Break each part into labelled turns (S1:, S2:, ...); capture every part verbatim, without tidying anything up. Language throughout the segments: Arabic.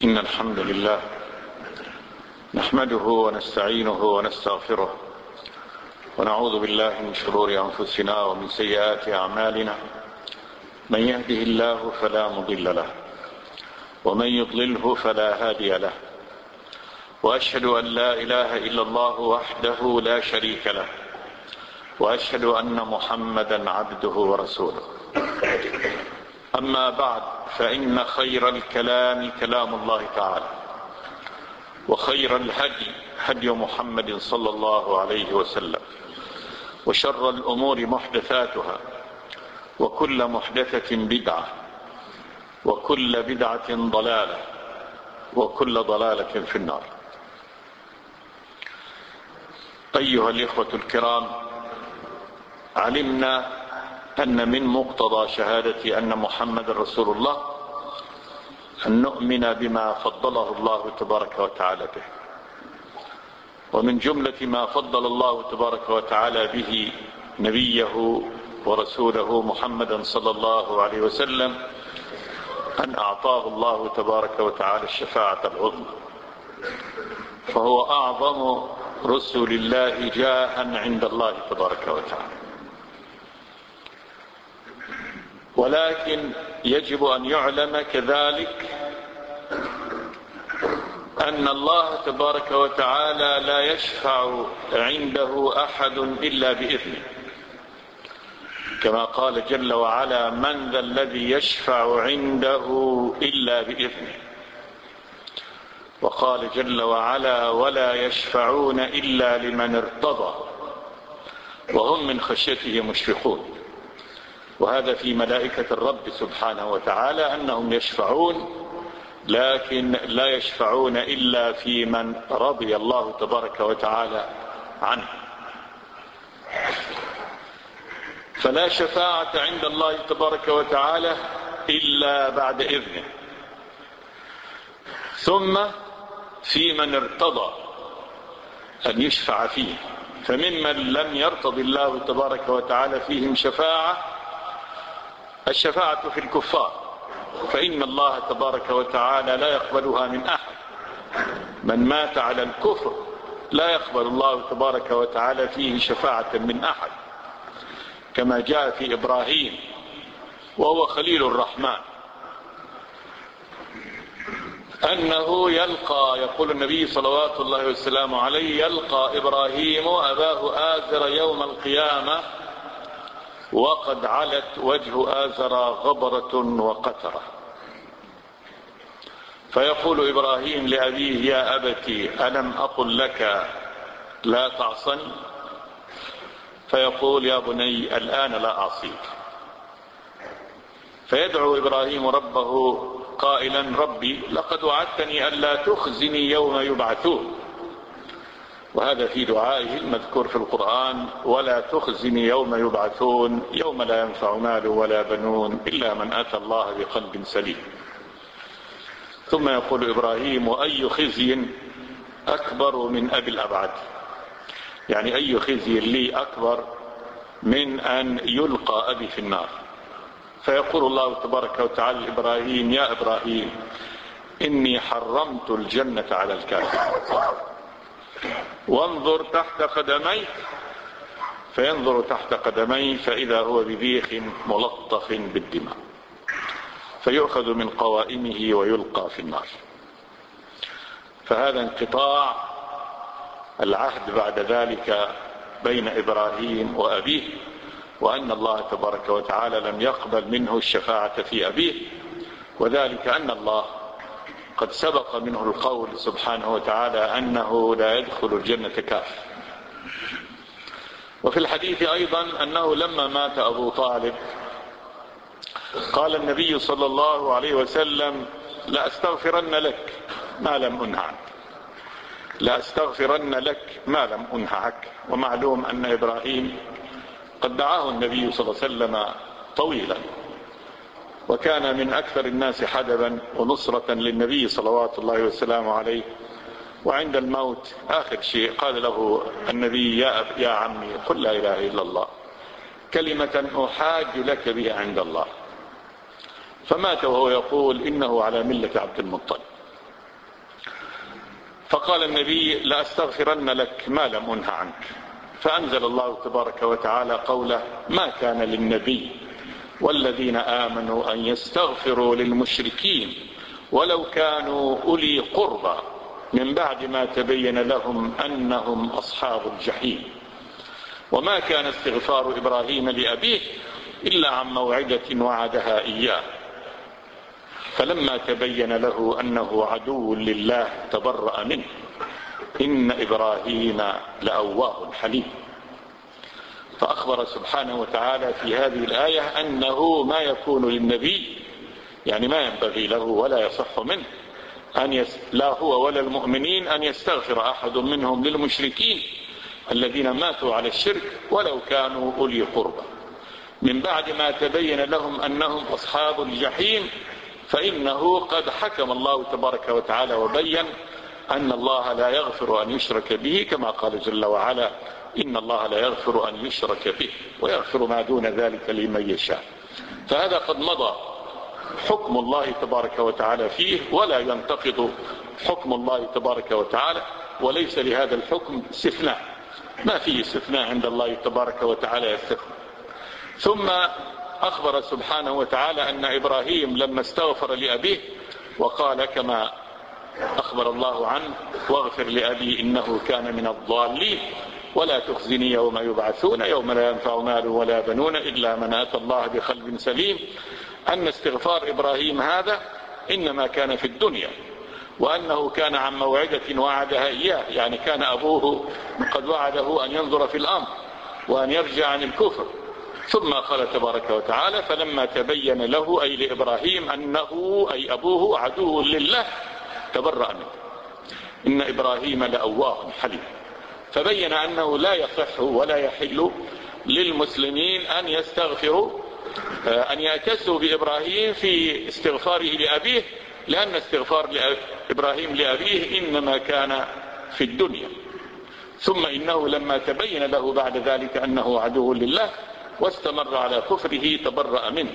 S1: إن الحمد لله نحمده ونستعينه ونستغفره ونعوذ بالله من شرور أنفسنا ومن سيئات أعمالنا. من يهده الله فلا مضل له ومن يضلله فلا هادي له، وأشهد أن لا إله إلا الله وحده لا شريك له، وأشهد أن محمدا عبده ورسوله. أما بعد، فإن خير الكلام كلام الله تعالى، وخير الهدي هدي محمد صلى الله عليه وسلم، وشر الأمور محدثاتها، وكل محدثة بدعة، وكل بدعة ضلالة، وكل ضلالة في النار. أيها الإخوة الكرام، علمنا أن من مقتضى شهادة أن محمد رسول الله أن نؤمن بما فضله الله تبارك وتعالى به، ومن جملة ما فضل الله تبارك وتعالى به نبيه ورسوله محمدا صلى الله عليه وسلم أن أعطاه الله تبارك وتعالى الشفاعة العظمى، فهو أعظم رسل الله جاء عند الله تبارك وتعالى. ولكن يجب أن يعلم كذلك أن الله تبارك وتعالى لا يشفع عنده أحد إلا بإذنه، كما قال جل وعلا: من ذا الذي يشفع عنده إلا بإذنه. وقال جل وعلا: ولا يشفعون إلا لمن ارتضى وهم من خشيته مشفقون. وهذا في ملائكة الرب سبحانه وتعالى أنهم يشفعون، لكن لا يشفعون إلا في من رضي الله تبارك وتعالى عنه. فلا شفاعة عند الله تبارك وتعالى إلا بعد إذنه، ثم في من ارتضى أن يشفع فيه. فممن لم يرتضي الله تبارك وتعالى فيهم شفاعة الشفاعة في الكفار، فإن الله تبارك وتعالى لا يقبلها من أحد. من مات على الكفر لا يقبل الله تبارك وتعالى فيه شفاعة من أحد، كما جاء في إبراهيم وهو خليل الرحمن أنه يلقى، يقول النبي صلوات الله وسلامه عليه: يلقى إبراهيم أباه آزر يوم القيامة وقد علت وجه آزر غبرة وقترة، فيقول إبراهيم لأبيه: يا أبتي ألم أقل لك لا تعصني؟ فيقول: يا بني الآن لا أعصيك. فيدعو إبراهيم ربه قائلا: ربي لقد وعدتني ألا تخزني يوم يبعثون. وهذا في دعائه المذكور في القرآن: ولا تخزني يوم يبعثون يوم لا ينفع مال ولا بنون إلا من أتى الله بقلب سليم. ثم يقول إبراهيم: وأي خزي أكبر من أبي الأبعد، يعني أي خزي لي أكبر من أن يلقى أبي في النار. فيقول الله تبارك وتعالى لإبراهيم: يا إبراهيم إني حرمت الجنة على الكافر، وانظر تحت قدميك. فينظر تحت قدميه فإذا هو بذيخ ملطخ بالدماء، فيؤخذ من قوائمه ويلقى في النار. فهذا انقطاع العهد بعد ذلك بين إبراهيم وأبيه، وأن الله تبارك وتعالى لم يقبل منه الشفاعة في أبيه، وذلك أن الله قد سبق منه القول سبحانه وتعالى أنه لا يدخل الجنة كافر. وفي الحديث أيضا أنه لما مات أبو طالب قال النبي صلى الله عليه وسلم: لأستغفرن لك ما لم أنه عنك، لأستغفرن لك ما لم أنه عنك. ومعلوم أن إبراهيم قد دعاه النبي صلى الله عليه وسلم طويلا، وكان من أكثر الناس حدبا ونصرة للنبي صلوات الله وسلامه عليه. وعند الموت آخر شيء قال له النبي: يا, يا عمي قل لا إله إلا الله كلمة أحاج لك بها عند الله. فمات وهو يقول: إنه على ملة عبد المطلب. فقال النبي لأستغفرن لك ما لم أنه عنك، فأنزل الله تبارك وتعالى قوله ما كان للنبي والذين آمنوا أن يستغفروا للمشركين ولو كانوا أولي قربى من بعد ما تبين لهم أنهم أصحاب الجحيم. وما كان استغفار إبراهيم لأبيه إلا عن موعدة وعدها إياه فلما تبين له أنه عدو لله تبرأ منه إن إبراهيم لأواه حليم. فأخبر سبحانه وتعالى في هذه الآية أنه ما يكون للنبي، يعني ما ينبغي له ولا يصح منه أن يس... لا هو ولا المؤمنين أن يستغفر أحد منهم للمشركين الذين ماتوا على الشرك ولو كانوا أولي قربى من بعد ما تبين لهم أنهم أصحاب الجحيم، فإنه قد حكم الله تبارك وتعالى وبين أن الله لا يغفر أن يشرك به، كما قال جل وعلا إن الله لا يغفر أن يشرك به ويغفر ما دون ذلك لمن يشاء. فهذا قد مضى حكم الله تبارك وتعالى فيه، ولا ينتقض حكم الله تبارك وتعالى، وليس لهذا الحكم استثناء، ما فيه استثناء عند الله تبارك وتعالى يستثنى. ثم أخبر سبحانه وتعالى أن إبراهيم لما استغفر لأبيه وقال كما أخبر الله عنه واغفر لأبي إنه كان من الضالين ولا تخزني يوم يبعثون يوم لا ينفع مال ولا بنون إلا من أتى الله بقلب سليم، أن استغفار إبراهيم هذا إنما كان في الدنيا، وأنه كان عن موعدة وعدها إياه، يعني كان أبوه قد وعده أن ينظر في الأمر وأن يرجع عن الكفر. ثم قال تبارك وتعالى فلما تبين له أي لإبراهيم أنه أي أبوه عدو لله تبرأ منه إن إبراهيم لأواه حليم. فبين أنه لا يصح ولا يحل للمسلمين أن يستغفروا أن يأتسوا بإبراهيم في استغفاره لأبيه، لأن استغفار إبراهيم لأبيه إنما كان في الدنيا. ثم إنه لما تبين له بعد ذلك أنه عدو لله واستمر على كفره تبرأ منه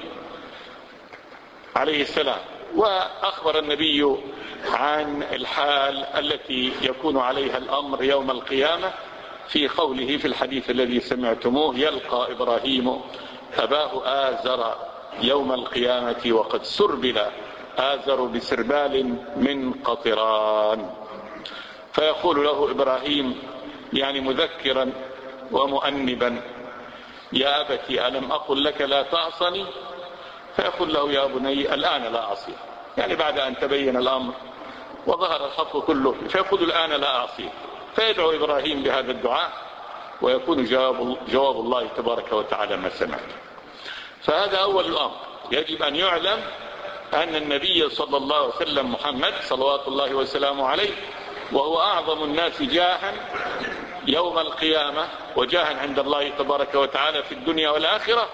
S1: عليه السلام. وأخبر النبي عن الحال التي يكون عليها الأمر يوم القيامة في قوله في الحديث الذي سمعتموه يلقى إبراهيم أباه آزر يوم القيامة وقد سربل آزر بسربال من قطران، فيقول له إبراهيم يعني مذكرا ومؤنبا يا أبتي ألم أقل لك لا تعصني؟ فيقول له يا بني الآن لا أعصي، يعني بعد أن تبين الأمر وظهر الحق كله، فيقول الآن لا أعصي. فيدعو إبراهيم بهذا الدعاء ويكون جواب, جواب الله تبارك وتعالى ما سمعت. فهذا أول الأمر، يجب أن يعلم أن النبي صلى الله عليه وسلم محمد صلوات الله وسلامه عليه وهو أعظم الناس جاها يوم القيامة وجاها عند الله تبارك وتعالى في الدنيا والآخرة،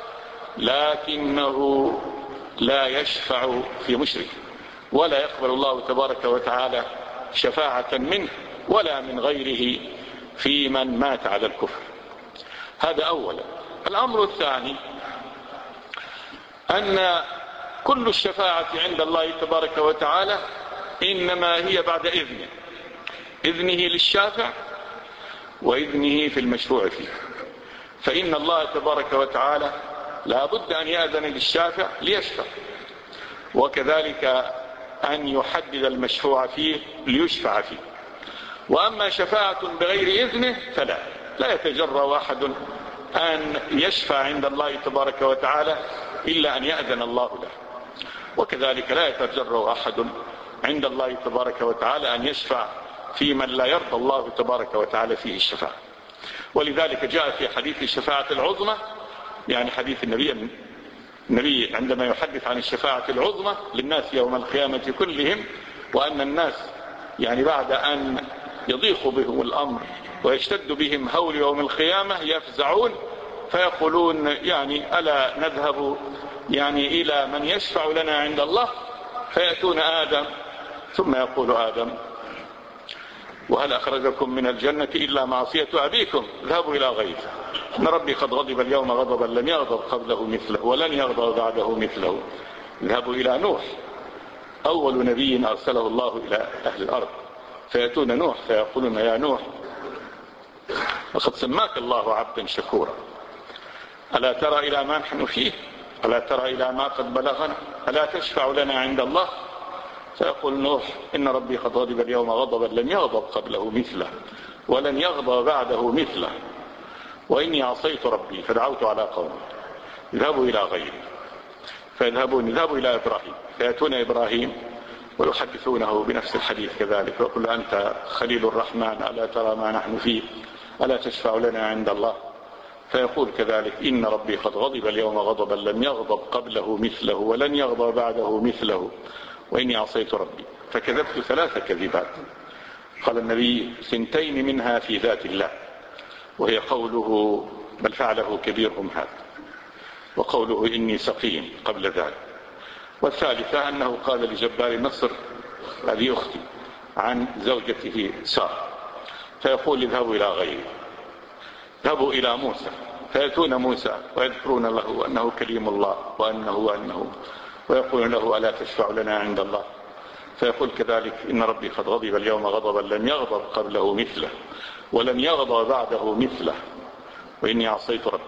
S1: لكنه لا يشفع في مشرك ولا يقبل الله تبارك وتعالى شفاعة منه ولا من غيره في من مات على الكفر. هذا أولا. الأمر الثاني أن كل الشفاعة عند الله تبارك وتعالى إنما هي بعد إذنه، إذنه للشافع وإذنه في المشفوع فيه. فإن الله تبارك وتعالى لا بد أن يأذن للشافع ليشفع، وكذلك أن يحدد المشفوع فيه ليشفع فيه. وأما شفاعة بغير إذنه فلا لا يتجرأ أحد أن يشفع عند الله تبارك وتعالى إلا أن يأذن الله له، وكذلك لا يتجرأ أحد عند الله تبارك وتعالى أن يشفع في من لا يرضى الله تبارك وتعالى فيه الشفاعة. ولذلك جاء في حديث الشفاعة العظمى، يعني حديث النبي النبي عندما يحدث عن الشفاعة العظمى للناس يوم القيامة كلهم، وأن الناس يعني بعد أن يضيق بهم الأمر ويشتد بهم هول يوم القيامة يفزعون فيقولون يعني ألا نذهب يعني إلى من يشفع لنا عند الله، فيأتون آدم ثم يقول آدم وهل أخرجكم من الجنة إلا معصية أبيكم؟ اذهبوا إلى غيره، إن ربي قد غضب اليوم غضبا لم يغضب قبله مثله ولن يغضب بعده مثله. اذهبوا إلى نوح أول نبي أرسله الله إلى أهل الأرض، فيأتون نوح فيقولون يا نوح لقد سماك الله عبدا شكورا، ألا ترى إلى ما نحن فيه، ألا ترى إلى ما قد بلغنا، ألا تشفع لنا عند الله؟ فيقول نوح إن ربي قد غضب اليوم غضبا لم يغضب قبله مثله ولن يغضب بعده مثله، وإني عصيت ربي فدعوت على قومي اذهبوا إلى غيري، فيذهبون يذهبوا إلى إبراهيم فيأتون إبراهيم ويحدثونه بنفس الحديث كذلك، ويقول أنت خليل الرحمن ألا ترى ما نحن فيه، ألا تشفع لنا عند الله؟ فيقول كذلك إن ربي قد غضب اليوم غضبا لم يغضب قبله مثله ولن يغضب بعده مثله، وإني عصيت ربي فكذبت ثلاث كذبات. قال النبي ثنتين منها في ذات الله، وهي قوله بل فعله كبيرهم هذا، وقوله إني سقيم قبل ذلك، والثالثة أنه قال لجبار مصر هذه أختي عن زوجته سارة، فيقول اذهبوا إلى غيري، اذهبوا إلى موسى، فيأتون موسى ويذكرون له أنه كليم الله وأنه وأنه، ويقول له ألا تشفع لنا عند الله؟ فيقول كذلك إن ربي قد غضب اليوم غضبا لم يغضب قبله مثله ولن يغضب بعده مثله، وإني عصيت ربي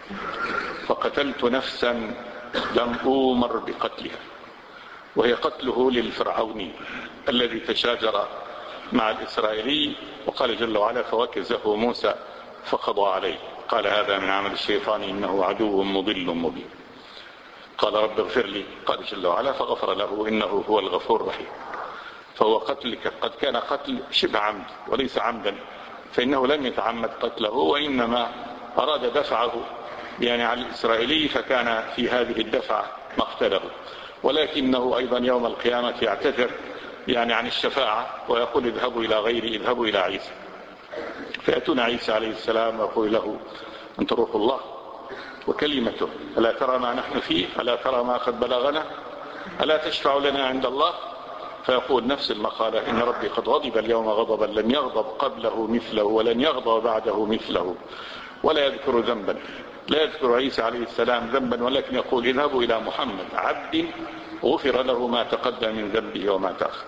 S1: فقتلت نفسا لم أؤمر بقتلها، وهي قتله للفرعوني الذي تشاجر مع الإسرائيلي، وقال جل وعلا فوكزه موسى فقضى عليه، قال هذا من عمل الشيطان إنه عدو مضل مبين. قال رب اغفر لي، قال جل وعلا فغفر له إنه هو الغفور الرحيم. فهو قتل قد كان قتل شبه عمد وليس عمدا، فإنه لم يتعمد قتله وإنما أراد دفعه يعني على الإسرائيلي، فكان في هذه الدفعة مقتله، ولكنه أيضا يوم القيامة يعتذر يعني عن الشفاعة ويقول اذهبوا إلى غيري، اذهبوا إلى عيسى، فيأتون عيسى عليه السلام ويقول له أنت روح الله وكلمته، ألا ترى ما نحن فيه، ألا ترى ما قد بلغنا، ألا تشفع لنا عند الله؟ فيقول نفس المقالة إن ربي قد غضب اليوم غضبا لم يغضب قبله مثله ولن يغضب بعده مثله، ولا يذكر ذنبا، لا يذكر عيسى عليه السلام ذنبا، ولكن يقول اذهبوا إلى محمد عبد غفر له ما تقدم من ذنبه وما تأخر.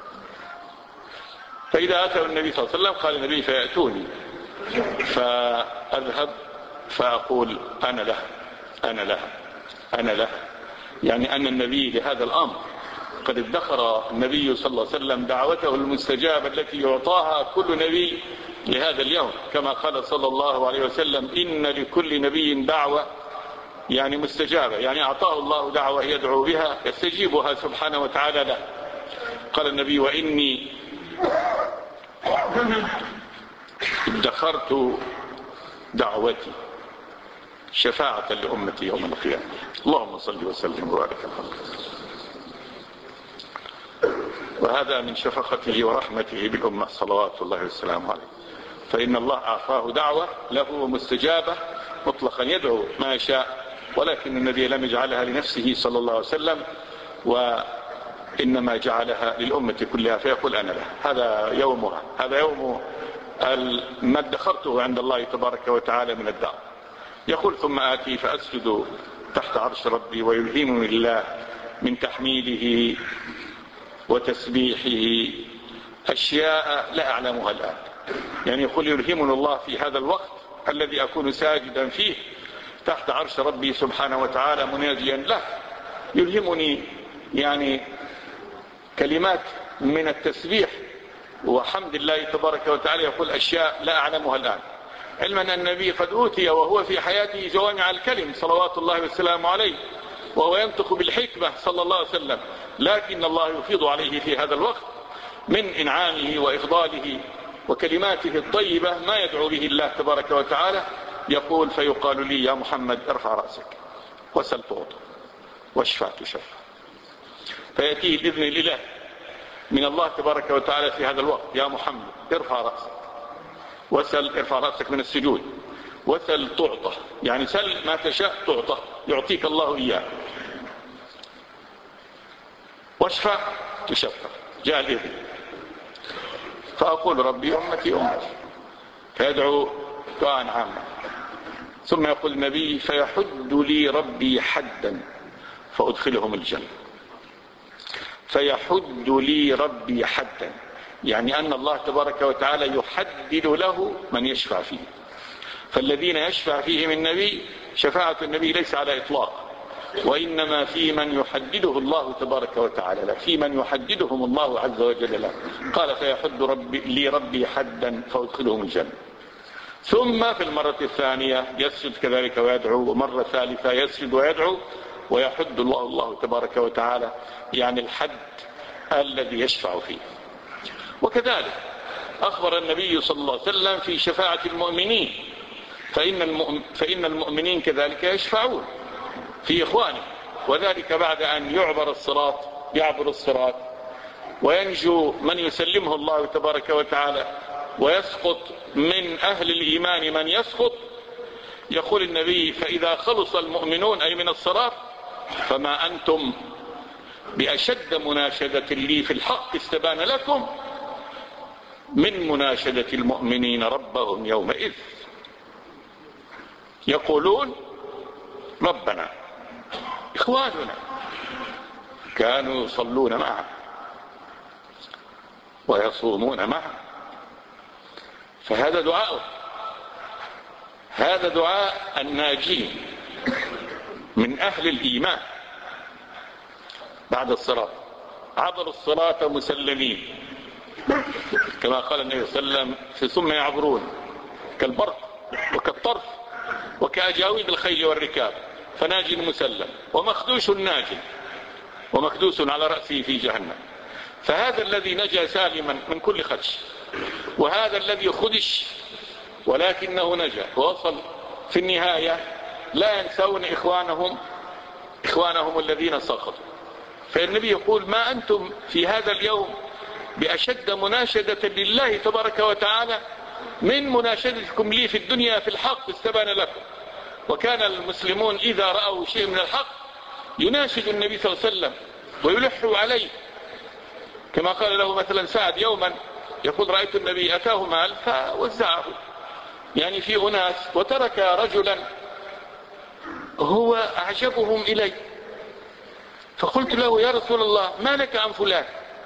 S1: فإذا أتوا النبي صلى الله عليه وسلم قال النبي فيأتوني فأذهب فأقول أنا له أنا له أنا له، يعني أن النبي لهذا الأمر قد ادخر النبي صلى الله عليه وسلم دعوته المستجابة التي يعطاها كل نبي لهذا اليوم، كما قال صلى الله عليه وسلم إن لكل نبي دعوة يعني مستجابة، يعني أعطاه الله دعوة يدعو بها يستجيبها سبحانه وتعالى له. قال النبي وإني ادخرت دعوتي شفاعة لأمتي يوم القيامة. اللهم صل وسلم وبارك على محمد. وهذا من شفقته ورحمته بالأمة صلوات الله وسلامه عليه، فإن الله أعطاه دعوة له مستجابة مطلقا يدعو ما يشاء، ولكن النبي لم يجعلها لنفسه صلى الله عليه وسلم وإنما جعلها للأمة كلها، فيقول أنا له هذا يومها، هذا يوم ما ادخرته عند الله تبارك وتعالى من الدعوة. يقول ثم آتي فأسجد تحت عرش ربي ويلهمني الله من تحميده وتسبيحه أشياء لا أعلمها الآن، يعني يقول يلهمني الله في هذا الوقت الذي أكون ساجدا فيه تحت عرش ربي سبحانه وتعالى مناجيا له، يلهمني يعني كلمات من التسبيح وحمد الله تبارك وتعالى، يقول أشياء لا أعلمها الآن، علما أن النبي قد أوتي وهو في حياته جوامع الكلم صلوات الله والسلام عليه، وهو ينطق بالحكمة صلى الله عليه وسلم، لكن الله يفيض عليه في هذا الوقت من إنعامه وإفضاله وكلماته الطيبة ما يدعو به الله تبارك وتعالى. يقول فيقال لي يا محمد ارفع رأسك وسل تعطى واشفع تشفع، فيأتيه بإذن الإله من الله تبارك وتعالى في هذا الوقت يا محمد ارفع رأسك وسل، ارفع رأسك من السجود، وسل تعطى، يعني سل ما تشاء تعطى، يعطيك الله إياه، واشفع تشفع، جاء الإذن. فأقول ربي أمتي أمتي، فيدعو دعاء عاما، ثم يقول النبي فيحد لي ربي حدا فأدخلهم الجنة، فيحد لي ربي حدا، يعني أن الله تبارك وتعالى يحدد له من يشفع فيه. فالذين يشفع فيهم النبي شفاعة النبي ليس على إطلاق، وإنما في من يحدده الله تبارك وتعالى له، في من يحددهم الله عز وجل له. قال فيحد ربي لي ربي حدا فأدخلهم الجنة. ثم في المرة الثانية يسجد كذلك ويدعو، ومرة ثالثة يسجد ويدعو، ويحد الله الله تبارك وتعالى يعني الحد الذي يشفع فيه. وكذلك أخبر النبي صلى الله عليه وسلم في شفاعة المؤمنين، فإن, المؤمن فإن المؤمنين كذلك يشفعون في إخوانه، وذلك بعد أن يعبر الصراط يعبر الصراط وينجو من يسلمه الله تبارك وتعالى، ويسقط من أهل الإيمان من يسقط. يقول النبي فإذا خلص المؤمنون أي من الصراط فما أنتم بأشد مناشدة لي في الحق استبان لكم من مناشدة المؤمنين ربهم يومئذ. يقولون ربنا إخواننا كانوا يصلون معه ويصومون معه. فهذا دعاء هذا دعاء الناجين من أهل الإيمان بعد الصراط. عبروا الصراط مسلمين كما قال النبي صلى الله عليه وسلم ثم يعبرون كالبرق وكالطرف وكأجاويد الخيل والركاب، فناج مسلم ومخدوش ناج ومكدوس على رأسه في جهنم. فهذا الذي نجا سالما من كل خدش، وهذا الذي خدش ولكنه نجا ووصل في النهاية لا ينسون إخوانهم إخوانهم الذين سقطوا. فالنبي يقول ما أنتم في هذا اليوم بأشد مناشدة لله تبارك وتعالى من مناشدتكم لي في الدنيا في الحق استبان لكم. وكان المسلمون إذا رأوا شيء من الحق يناشد النبي صلى الله عليه وسلم ويلحوا عليه، كما قال له مثلا سعد يوما يقول رأيت النبي أتاه مال فوزعه يعني في أناس، وترك رجلا هو أعجبهم إلي، فقلت له يا رسول الله ما لك عن فلان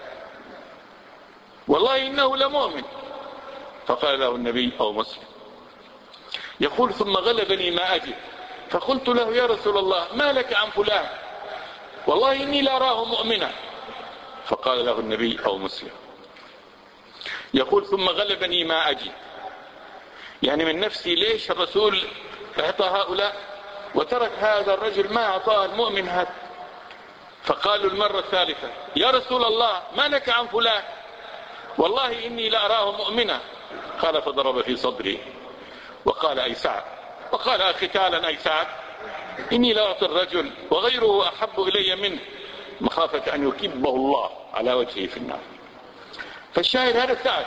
S1: والله إنه لمؤمن. فقال له النبي أو مسلم يقول ثم غلبني ما أجد، فقلت له يا رسول الله ما لك عن فلان والله إني لا أراه مؤمنا. فقال له النبي أو مسلم يقول ثم غلبني ما أجد، يعني من نفسي ليش الرسول أعطى هؤلاء وترك هذا الرجل ما أعطاه المؤمن هذا. فقالوا المرة الثالثة يا رسول الله ما لك عن فلان والله إني لا أراه مؤمنا. قال فضرب في صدري وقال أي سعد، وقال ختالا أي سعد إني لا أعطي الرجل وغيره أحب إلي منه مخافة أن يكبه الله على وجهه في النار. فالشاهد هذا سعد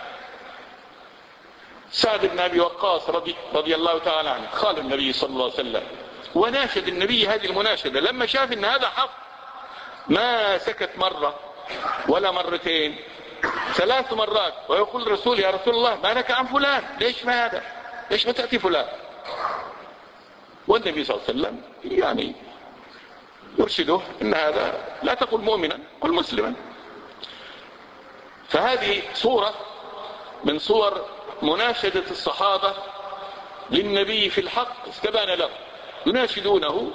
S1: سعد بن أبي وقاص رضي, رضي الله تعالى عنه خال النبي صلى الله عليه وسلم، وناشد النبي هذه المناشدة لما شاف ان هذا حق. ما سكت مرة ولا مرتين، ثلاث مرات، ويقول الرسول يا رسول الله ما لك عن فلان ليش ما هذا ليش ما تأتي فلان. والنبي صلى الله عليه وسلم يعني يرشده ان هذا لا تقل مؤمنا قل مسلما. فهذه صورة من صور مناشدة الصحابة للنبي في الحق استبان له، يناشدونه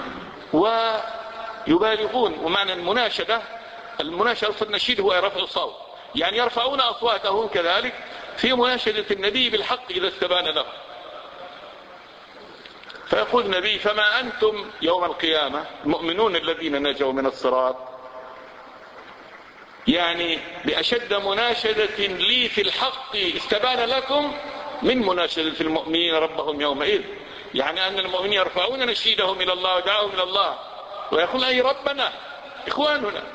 S1: ويبالغون. ومعنى المناشدة المناشدة النشيد هو رفع الصوت، يعني يرفعون أصواتهم كذلك في مناشدة النبي بالحق إذا استبان له. فيقول النبي فما أنتم يوم القيامة المؤمنون الذين نجوا من الصراط يعني بأشد مناشدة لي في الحق استبان لكم من مناشدة المؤمنين ربهم يومئذ، يعني أن المؤمنين يرفعون نشيدهم إلى الله ودعاهم إلى الله ويقول أي ربنا إخواننا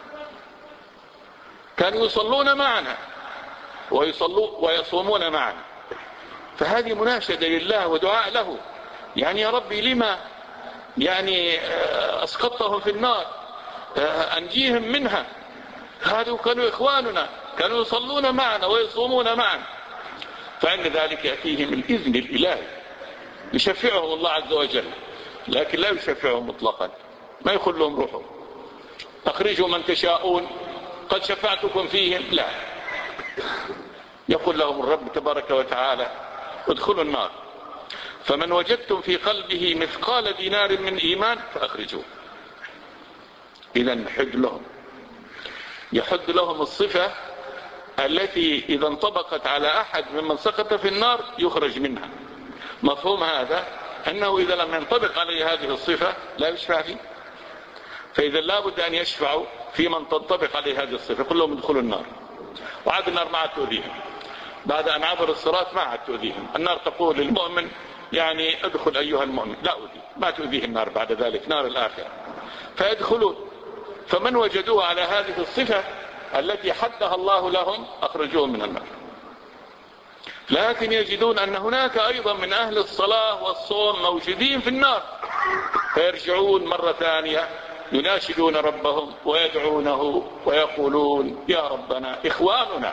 S1: كانوا يصلون معنا ويصلون ويصومون معنا. فهذه مناشدة لله ودعاء له، يعني يا ربي لما يعني أسقطتهم في النار أنجيهم منها، هذو كانوا إخواننا كانوا يصلون معنا ويصومون معنا. فعند ذلك يأتيهم الإذن الإلهي يشفعهم الله عز وجل، لكن لا يشفعهم مطلقا، ما يقول لهم روحوا أخرجوا من تشاءون قد شفعتكم فيهم، لا، يقول لهم الرب تبارك وتعالى ادخلوا النار، فمن وجدتم في قلبه مثقال دينار من إيمان فأخرجوه. إذا يحد لهم يحد لهم الصفة التي إذا انطبقت على أحد ممن سقط في النار يخرج منها. مفهوم هذا أنه إذا لم ينطبق عليه هذه الصفة لا يشفع فيه، فإذا لا بد أن يشفعوا في من تنطبق عليه هذه الصفة. يقول لهم ادخلوا النار، وعاد النار ما عاد تؤذيهم بعد أن عبر الصراط، ما عاد تؤذيهم. النار تقول للمؤمن يعني ادخل أيها المؤمن، لا أؤذي، ما تؤذيه النار بعد ذلك، نار الآخرة. فيدخلون، فمن وجدوه على هذه الصفة التي حدها الله لهم أخرجوهم من النار. لكن يجدون أن هناك أيضا من أهل الصلاة والصوم موجودين في النار، فيرجعون مرة ثانية يناشدون ربهم ويدعونه ويقولون يا ربنا إخواننا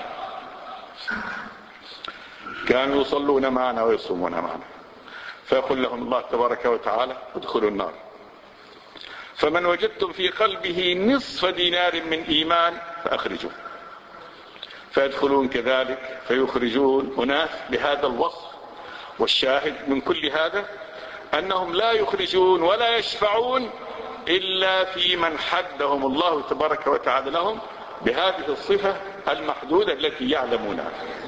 S1: كانوا يصلون معنا ويصومون معنا. فيقول لهم الله تبارك وتعالى ادخلوا النار، فمن وجدتم في قلبه نصف دينار من إيمان فأخرجوه. فيدخلون كذلك فيخرجون أناس بهذا الوصف. والشاهد من كل هذا أنهم لا يخرجون ولا يشفعون إلا في من حدهم الله تبارك وتعالى لهم بهذه الصفة المحدودة التي يعلمونها،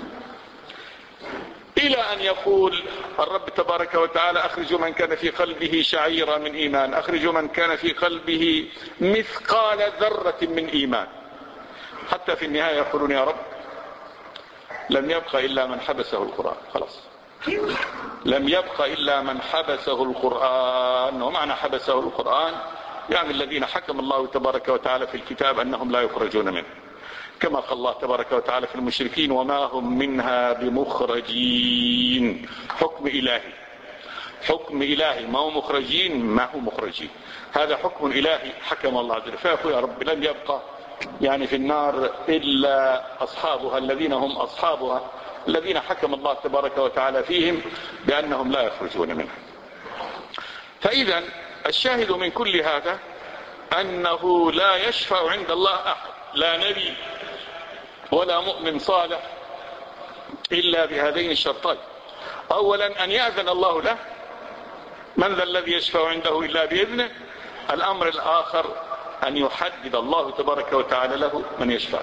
S1: إلى أن يقول الرب تبارك وتعالى أخرجوا من كان في قلبه شعيرة من إيمان، أخرجوا من كان في قلبه مثقال ذرة من إيمان. حتى في النهاية يقولون يا رب لم يبق إلا من حبسه القرآن. خلاص لم يبق إلا من حبسه القرآن. ومعنى حبسه القرآن يعني الذين حكم الله تبارك وتعالى في الكتاب أنهم لا يخرجون منه، كما قال الله تبارك وتعالى في المشركين وما هم منها بمخرجين. حكم إلهي، حكم إلهي، ما هم مخرجين، ما هم مخرجين، هذا حكم إلهي حكم الله عز وجل. فيقول يا رب لم يبقى يعني في النار إلا أصحابها الذين هم أصحابها الذين حكم الله تبارك وتعالى فيهم بأنهم لا يخرجون منها. فإذا الشاهد من كل هذا أنه لا يشفع عند الله أحد، لا نبي ولا مؤمن صالح، إلا بهذين الشرطين. أولا أن يأذن الله له، من ذا الذي يشفع عنده إلا بإذنه. الأمر الآخر أن يحدد الله تبارك وتعالى له من يشفع.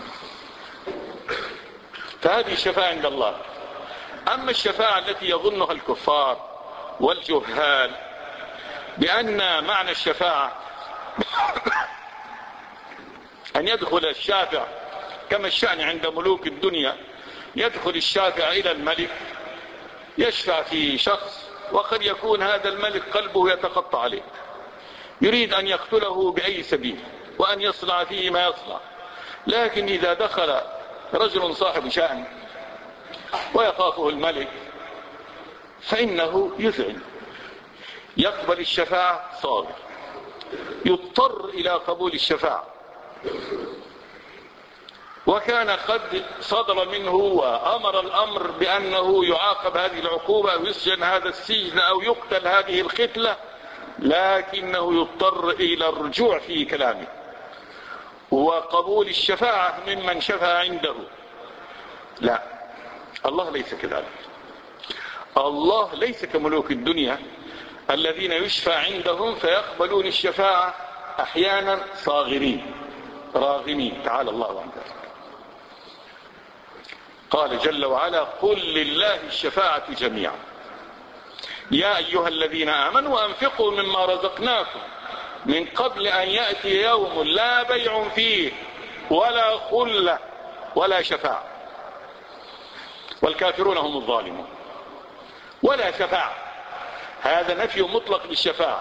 S1: فهذه الشفاعة عند الله. أما الشفاعة التي يظنها الكفار والجهال بأن معنى الشفاعة أن يدخل الشافع كما الشأن عند ملوك الدنيا، يدخل الشافع إلى الملك يشفع في شخص، وقد يكون هذا الملك قلبه يتقطع عليه، يريد أن يقتله بأي سبيل وأن يصنع فيه ما يصنع. لكن إذا دخل رجل صاحب شأن ويخافه الملك فإنه يذعن، يقبل الشفاعة صابر، يضطر إلى قبول الشفاعة. وكان قد صدر منه وأمر الأمر بأنه يعاقب هذه العقوبة أو يسجن هذا السجن أو يقتل هذه القتلة، لكنه يضطر إلى الرجوع في كلامه وقبول الشفاعة ممن شفع عنده. لا، الله ليس كذلك. الله ليس كملوك الدنيا الذين يشفع عندهم فيقبلون الشفاعة أحيانا صاغرين راغمين، تعالى الله عن ذلك. قال جل وعلا قل لله الشفاعة جميعا يا أيها الذين آمنوا أنفقوا مما رزقناكم من قبل أن يأتي يوم لا بيع فيه ولا خلة ولا شفاعة والكافرون هم الظالمون. ولا شفاعة، هذا نفي مطلق للشفاعة،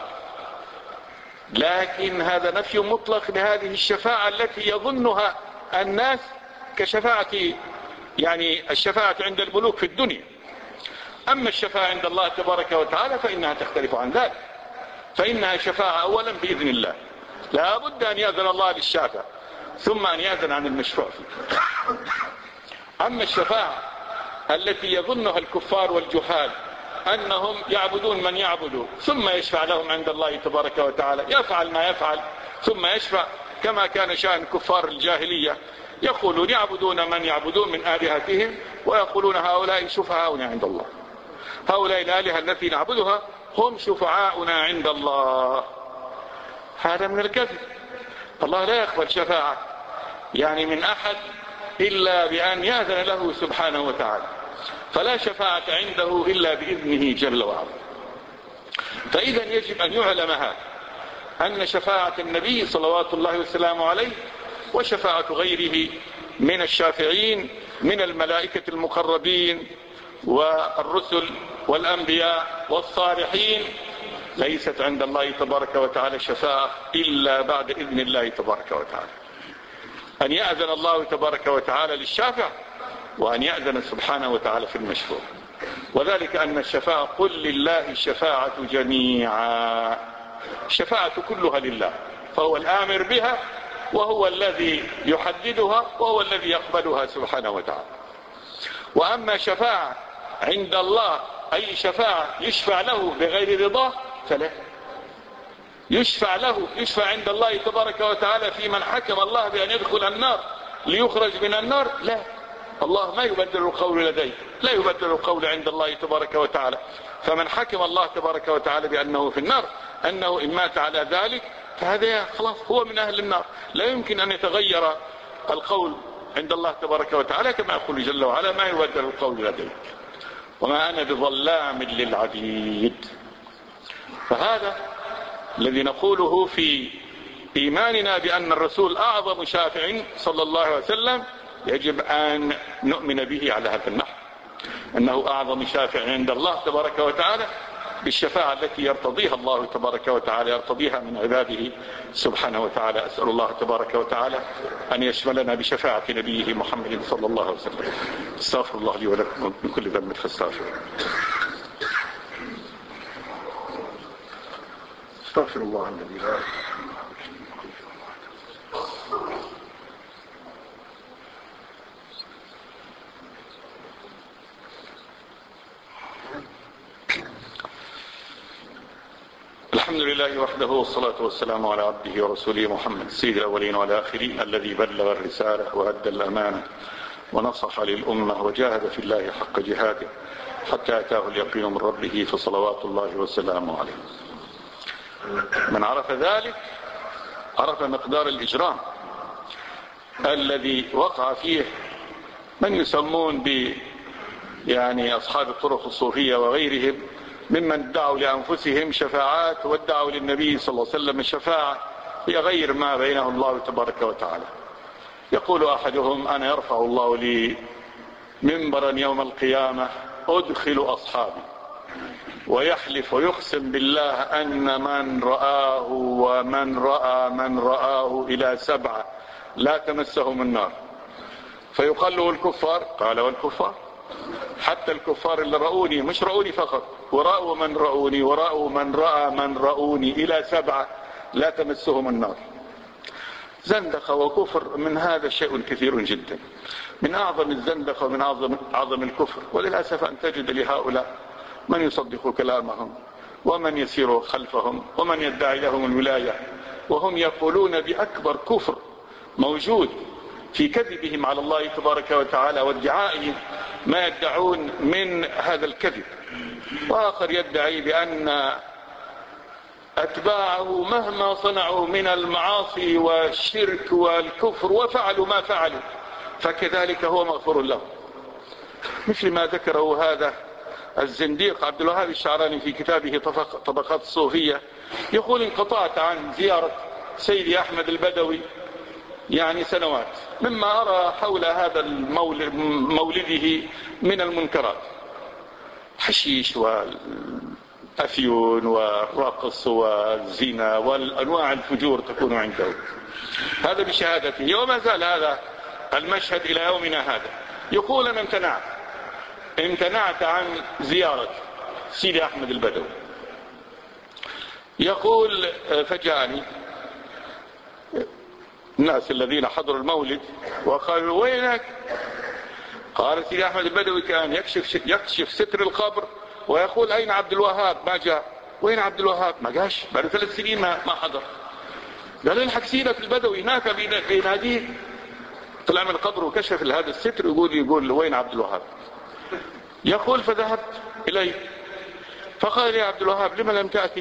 S1: لكن هذا نفي مطلق لهذه الشفاعة التي يظنها الناس كشفاعة يعني الشفاعة عند الملوك في الدنيا. أما الشفاعة عند الله تبارك وتعالى فإنها تختلف عن ذلك، فإنها شفاعة أولا بإذن الله، لا بد أن يأذن الله للشافع ثم أن يأذن عن المشفوع فيه. أما الشفاعة التي يظنها الكفار والجهال أنهم يعبدون من يعبدوا ثم يشفع لهم عند الله تبارك وتعالى، يفعل ما يفعل ثم يشفع، كما كان شأن كفار الجاهلية يقولون يعبدون من يعبدون من آلهتهم ويقولون هؤلاء شفعاؤنا عند الله، هؤلاء الآلهة التي نعبدها هم شفعاؤنا عند الله. هذا من الكذب. الله لا يقبل شفاعة يعني من أحد إلا بأن يأذن له سبحانه وتعالى، فلا شفاعة عنده إلا بإذنه جل وعلا. فإذا يجب أن يعلم هذا، أن شفاعة النبي صلوات الله وسلامه عليه وشفاعة غيره من الشافعين من الملائكة المقربين والرسل والأنبياء والصالحين ليست عند الله تبارك وتعالى شفاعة إلا بعد إذن الله تبارك وتعالى، أن يأذن الله تبارك وتعالى للشافع وأن يأذن سبحانه وتعالى في المشفوع. وذلك أن الشفاعة قل لله الشفاعة جميعا، الشفاعة كلها لله، فهو الآمر بها وهو الذي يحددها وهو الذي يقبلها سبحانه وتعالى. وأما شفاعة عند الله أي شفاعة يشفع له بغير رضاه فلا، يشفع له يشفع عند الله تبارك وتعالى في من حكم الله بأن يدخل النار ليخرج من النار، لا، الله ما يبدل القول لديه، لا يبدل القول عند الله تبارك وتعالى. فمن حكم الله تبارك وتعالى بأنه في النار أنه إن مات على ذلك فهذا خلاص هو من أهل النار، لا يمكن أن يتغير القول عند الله تبارك وتعالى، كما يقول جل وعلا ما يبدل القول لديه وما أنا بظلام للعبيد. فهذا الذي نقوله في إيماننا بأن الرسول أعظم شافع صلى الله عليه وسلم، يجب أن نؤمن به على هذا النحو، أنه أعظم شافع عند الله تبارك وتعالى بالشفاعة التي يرتضيها الله تبارك وتعالى، يرتضيها من عباده سبحانه وتعالى. أسأل الله تبارك وتعالى أن يشملنا بشفاعة نبيه محمد صلى الله عليه وسلم. استغفر الله لي ولكم من كل ذنب فاستغفروه. استغفر الله الذي لا الحمد لله وحده والصلاة والسلام على عبده ورسوله محمد سيد الأولين والآخرين الذي بلغ الرسالة وأدى الأمانة ونصح للأمة وجاهد في الله حق جهاده حتى أتاه اليقين من ربه فصلوات الله وسلامه عليه. من عرف ذلك عرف مقدار الإجرام الذي وقع فيه من يسمون ب يعني أصحاب الطرق الصوفية وغيرهم ممن ادعوا لأنفسهم شفاعات وادعوا للنبي صلى الله عليه وسلم الشفاعة هي غير ما بينه الله تبارك وتعالى. يقول أحدهم أنا يرفع الله لي منبرا يوم القيامة أدخل أصحابي، ويحلف ويقسم بالله أن من رآه ومن رأى من رآه إلى سبعة لا تمسهم النار، فيقال له الكفار، قال والكفار، حتى الكفار اللي رأوني مش رأوني فقط، ورأوا من رأوني ورأوا من رأى من رأوني إلى سبعة لا تمسهم النار. زندقة وكفر من هذا شيء كثير جدا، من أعظم الزندقة ومن أعظم, أعظم الكفر. وللأسف أن تجد لهؤلاء من يصدق كلامهم ومن يسير خلفهم ومن يدعي لهم الولاية، وهم يقولون بأكبر كفر موجود في كذبهم على الله تبارك وتعالى وادعائهم ما يدعون من هذا الكذب. وآخر يدعي بأن أتباعه مهما صنعوا من المعاصي والشرك والكفر وفعلوا ما فعلوا فكذلك هو مغفور له، مثل ما ذكره هذا الزنديق عبد الوهاب الشعراني في كتابه طبقات الصوفية. يقول انقطعت عن زيارة سيدي أحمد البدوي يعني سنوات مما أرى حول هذا المولد مولده من المنكرات، حشيش والأفيون والرقص والزنا والأنواع الفجور تكون عنده، هذا بشهادته، وما زال هذا المشهد إلى يومنا هذا. يقول أنا امتنعت امتنعت عن زيارة سيدي أحمد البدوي. يقول فجأني الناس الذين حضروا المولد وقالوا وينك؟ قال سيدي أحمد البدوي كان يكشف, يكشف ستر القبر ويقول أين عبد الوهاب؟ ما جاء. وين عبد الوهاب؟ ما جاش، بعد ثلاث سنين ما, ما حضر. قال الحق سيدك البدوي هناك بيناديه. طلع من القبر وكشف هذا الستر، يقول يقول وين عبد الوهاب؟ يقول فذهبت إليه فقال يا عبد الوهاب لما لم تأتي؟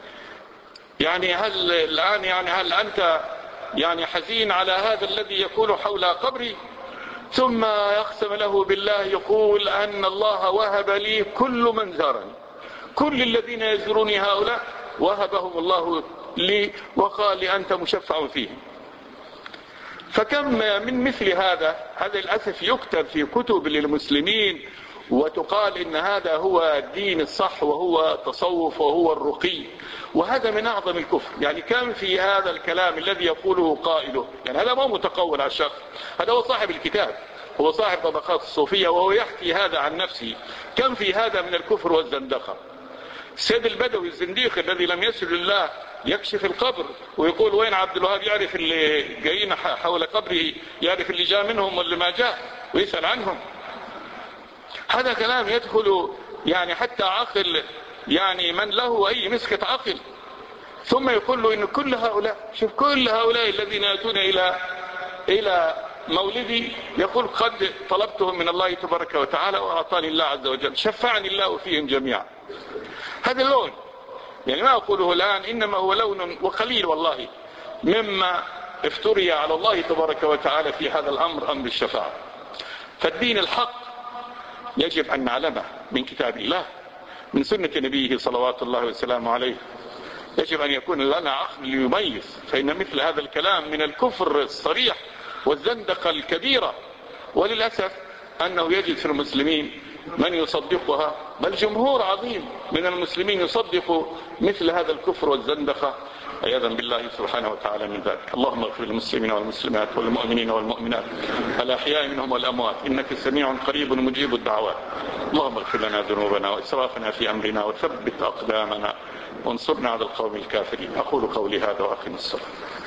S1: يعني هل الآن يعني هل أنت يعني حزين على هذا الذي يكون حول قبري؟ ثم يقسم له بالله يقول أن الله وهب لي كل من زارني، كل الذين يزوروني هؤلاء وهبهم الله لي وقال لي أنت مشفع فيهم. فكم من مثل هذا، هذا للأسف يكتب في كتب للمسلمين وتقال إن هذا هو الدين الصح وهو التصوف وهو الرقي، وهذا من أعظم الكفر. يعني كم في هذا الكلام الذي يقوله قائله، يعني هذا ما متقول على الشخص، هذا هو صاحب الكتاب، هو صاحب طبقات الصوفية وهو يحكي هذا عن نفسه. كم في هذا من الكفر والزندقة. السيد البدوي الزنديق الذي لم يسل الله يكشف القبر ويقول وين عبد الوهاب، يعرف اللي جايين حول قبره، يعرف اللي جاء منهم واللي ما جاء ويسأل عنهم. هذا كلام يدخل يعني حتى عقل، يعني من له أي مسكة عقل. ثم يقول له إن كل هؤلاء، شوف كل هؤلاء الذين يأتون إلى إلى مولدي، يقول قد طلبتهم من الله تبارك وتعالى وأعطاني الله عز وجل، شفعني الله فيهم جميعا. هذا اللون يعني ما أقوله الآن، إنما هو لون وقليل والله مما افتري على الله تبارك وتعالى في هذا الأمر، أمر الشفاعة. فالدين الحق يجب أن نعلمه من كتاب الله، من سنة نبيه صلوات الله وسلامه عليه. يجب أن يكون لنا عقل ليميز، فإن مثل هذا الكلام من الكفر الصريح والزندقة الكبيرة، وللأسف أنه يجد في المسلمين من يصدقها، بل جمهور عظيم من المسلمين يصدق مثل هذا الكفر والزندقة عياذا بالله سبحانه وتعالى من ذلك. اللهم اغفر للمسلمين والمسلمات والمؤمنين والمؤمنات الأحياء منهم والأموات، إنك سميع قريب مجيب الدعوات. اللهم اغفر لنا ذنوبنا وإسرافنا في أمرنا وثبت أقدامنا وانصرنا على القوم الكافرين. أقول قولي هذا وأقم الصلاة.